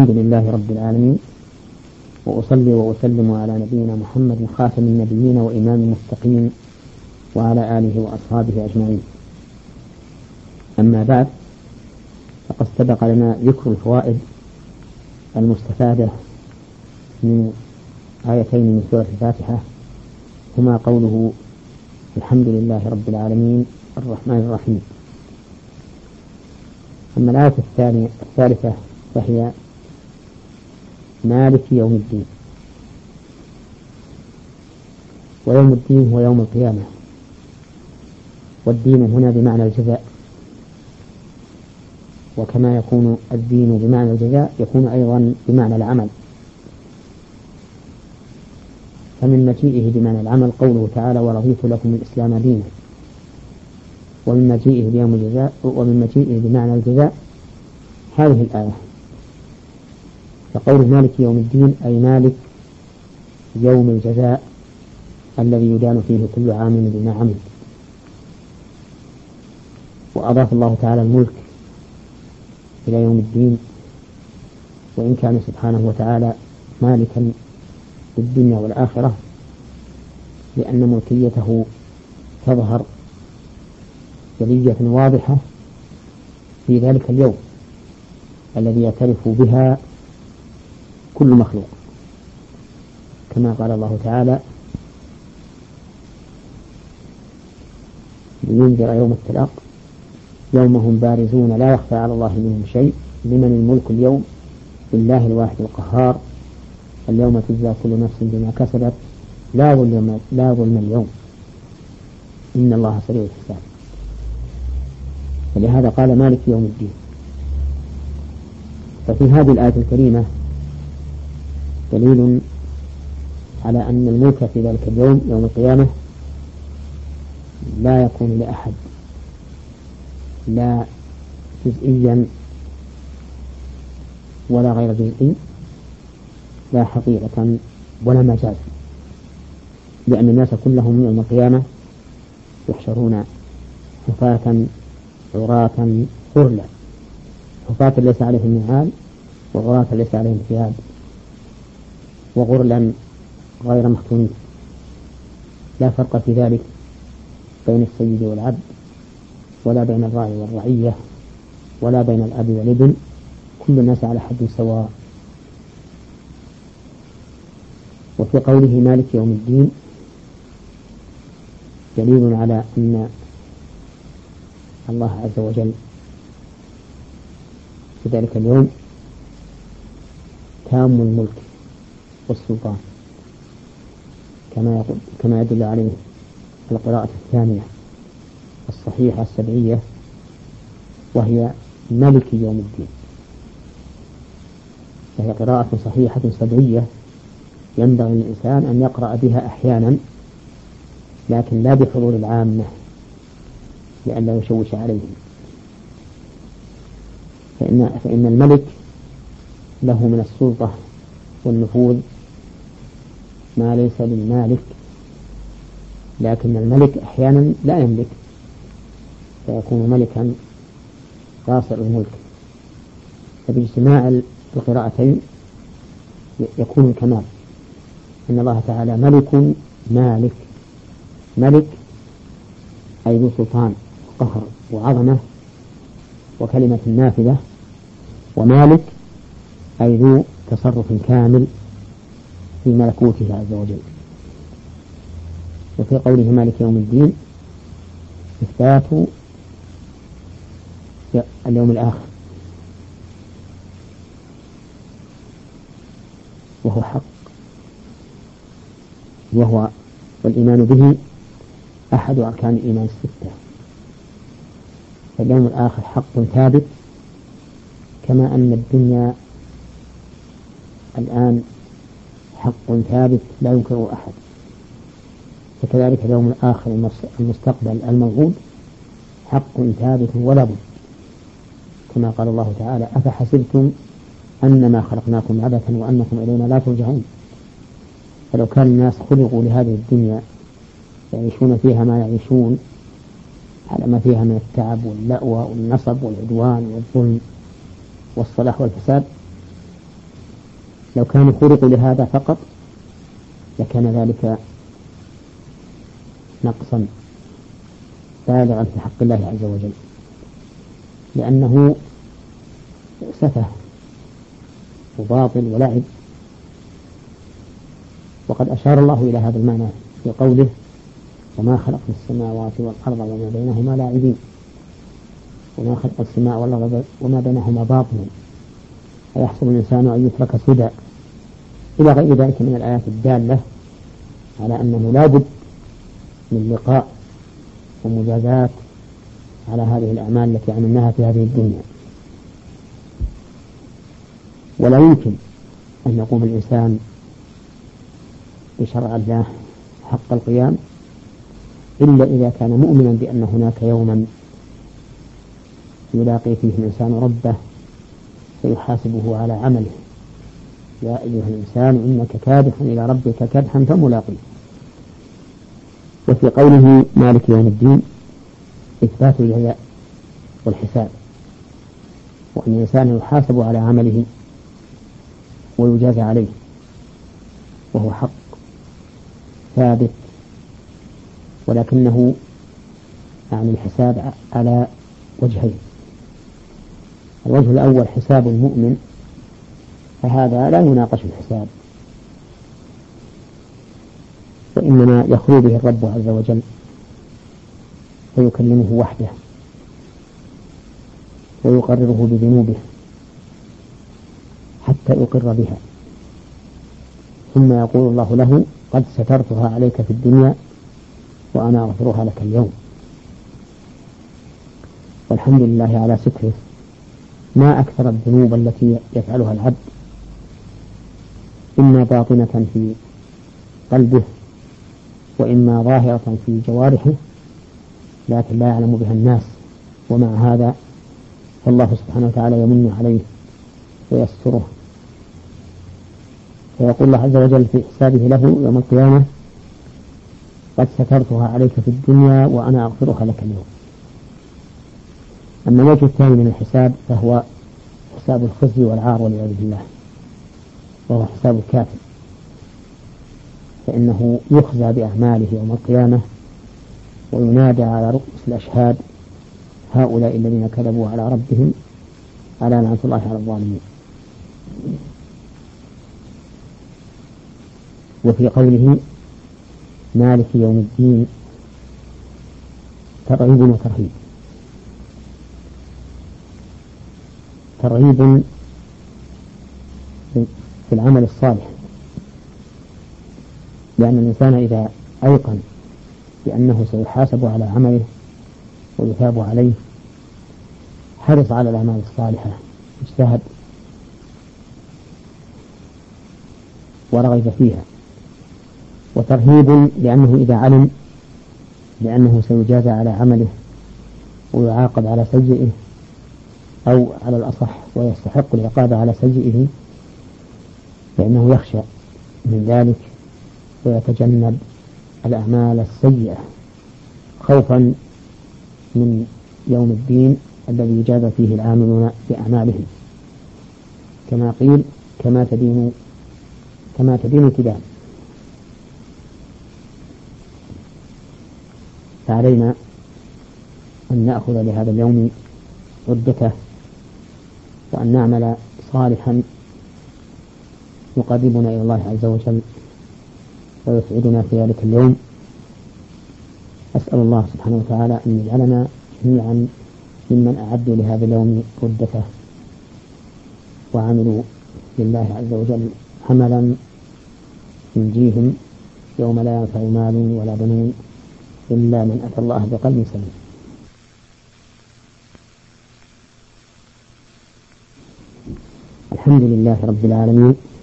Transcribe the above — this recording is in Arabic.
الحمد لله رب العالمين، وأصلي وأسلم على نبينا محمد خاتم النبيين وإمام المتقين وعلى آله وأصحابه أجمعين. أما بعد، فقد سبق لنا ذكر الفوائد المستفادة من آيتين من سورة الفاتحة، هما قوله الحمد لله رب العالمين الرحمن الرحيم. أما الآية الثالثة فهي مالك يوم الدين. ويوم الدين هو يوم القيامة، والدين هنا بمعنى الجزاء، وكما يكون الدين بمعنى الجزاء يكون أيضا بمعنى العمل. فمن مجيئه بمعنى العمل قوله تعالى ورضيت لكم الإسلام دينا، ومن مجيئه بيوم الجزاء ومن مجيئه بمعنى الجزاء هذه الآية. فقول مالك يوم الدين أي مالك يوم الجزاء الذي يدان فيه كل عام بما عمل. وأضاف الله تعالى الملك إلى يوم الدين، وإن كان سبحانه وتعالى مالكا للدنيا والآخرة، لأن ملكيته تظهر جلية واضحة في ذلك اليوم الذي يعترف بها كل مخلوق، كما قال الله تعالى لينذر يوم التلاق يوم هم بارزون لا يخفى على الله منهم شيء لمن الملك اليوم لله الواحد القهار اليوم تجزى كل نفس بما كسبت لا ظلم اليوم إن الله سريع الحساب. ولهذا قال مالك يوم الدين. ففي هذه الآية الكريمة دليل على أن الملك في ذلك اليوم يوم القيامة لا يكون لأحد، لا جزئيا ولا غير جزئي، لا حقيقة ولا مجازا، لأن الناس كلهم يوم القيامة يحشرون حفاة عراة غرلا، حفاة ليس عليهم نعال وعراة ليس عليهم ثياب، وغرلا غير مختونين. لا فرق في ذلك بين السيد والعبد، ولا بين الراعي والرعية، ولا بين الأب والابن، كل الناس على حد سواء. وفي قوله مالك يوم الدين دليل على أن الله عز وجل في ذلك اليوم تام الملك والسلطان، كما يدل عليه القراءة الثانية الصحيحة السبعية، وهي ملك يوم الدين، فهي قراءة صحيحة سبعية ينبغي للإنسان أن يقرأ بها أحيانا، لكن لا بحضور العامة لئلا يشوش عليهم. فإن الملك له من السلطة والنفوذ ما ليس للمالك، لكن الملك أحيانا لا يملك فيكون ملكا قاصر الملك. فباجتماع القراءتين يكون الكمال، أن الله تعالى ملك مالك، ملك أي ذو سلطان قهر وعظمة وكلمة نافذة، ومالك أي ذو تصرف كامل في ملكوته عز وجل. وفي قوله مالك يوم الدين إثبات اليوم الآخر، وهو حق، وهو والإيمان به أحد أركان الإيمان الستة. فاليوم الآخر حق ثابت، كما أن الدنيا الآن حق ثابت لا ينكره أحد، فكذلك اليوم الآخر المستقبل الموعود حق ثابت ولا بد، كما قال الله تعالى أفحسبتم أنما خلقناكم عبثا وأنكم إلينا لا ترجعون. فلو كان الناس خلقوا لهذه الدنيا يعيشون فيها ما يعيشون على ما فيها من التعب واللأوى والنصب والعدوان والظلم والصلاح والفساد، لو كانوا خلقوا لهذا فقط لكان ذلك نقصا بالغا في حق الله عز وجل، لأنه سفه وباطل ولعب. وقد أشار الله إلى هذا المعنى في قوله: وما خلقنا السماوات والأرض وما بينهما لاعبين، وما خلق السماء والأرض وما بينهما باطلا، أيحسب الإنسان أن يترك سدى، إلى غير ذلك من الآيات الدالة على أنه لا بد من لقاء ومجازات على هذه الأعمال التي عملناها في هذه الدنيا. ولا يمكن أن يقوم الإنسان بشرع الله حق القيام إلا إذا كان مؤمنا بأن هناك يوما يلاقي فيه الإنسان ربه فيحاسبه على عمله: يا أيها الإنسان إنك كادح إلى ربك كدحا فملاقيه. وفي قوله مالك يوم الدين إثبات الجزاء والحساب، وأن الإنسان يحاسب على عمله ويجازى عليه، وهو حق ثابت، ولكنه عن الحساب على وجهين: الوجه الأول حساب المؤمن، فهذا لا يناقش الحساب، وإنما يخلو به الرب عز وجل فيكلمه وحده ويقرره بذنوبه حتى يقر بها، ثم يقول الله له: قد سترتها عليك في الدنيا وأنا أغفرها لك اليوم. والحمد لله على ستره. ما أكثر الذنوب التي يفعلها العبد، إما باطنة في قلبه وإما ظاهرة في جوارحه، لكن لا يعلم بها الناس، ومع هذا فالله سبحانه وتعالى يمن عليه ويستره، فيقول الله عز وجل في حسابه له يوم القيامة: قد سترتها عليك في الدنيا وأنا أغفرها لك اليوم. أما الوجه الثاني من الحساب فهو حساب الخزي والعار والعياذ بالله، وهو حساب الكافر، فإنه يخزى بأعماله يوم القيامة وينادى على رؤوس الأشهاد: هؤلاء الذين كذبوا على ربهم ألا لعنة الله على الظالمين. وفي قوله مالك يوم الدين ترغيب وترهيب. ترغيب في العمل الصالح، لأن الإنسان إذا أيقن بأنه سيحاسب على عمله ويثاب عليه حرص على الأعمال الصالحة، اجتهد ورغب فيها. وترهيب لأنه إذا علم بأنه سيجازى على عمله ويعاقب على سيئه، أو على الأصح ويستحق العقاب على سيئه، فإنه يخشى من ذلك ويتجنب الأعمال السيئة خوفا من يوم الدين الذي يجازى فيه العاملون بأعمالهم، كما قيل: كما تدين تدان. فعلينا أن نأخذ لهذا اليوم عدته، وأن نعمل صالحا يقربنا إلى الله عز وجل ويسعدنا في ذلك اليوم. أسأل الله سبحانه وتعالى أن يجعلنا جميعا ممن أعدوا لهذا اليوم عدته وعملوا لله عز وجل عملا ينجيهم يوم لا ينفع مال ولا بنون إلا من أتى الله بقلب سليم. الحمد لله رب العالمين،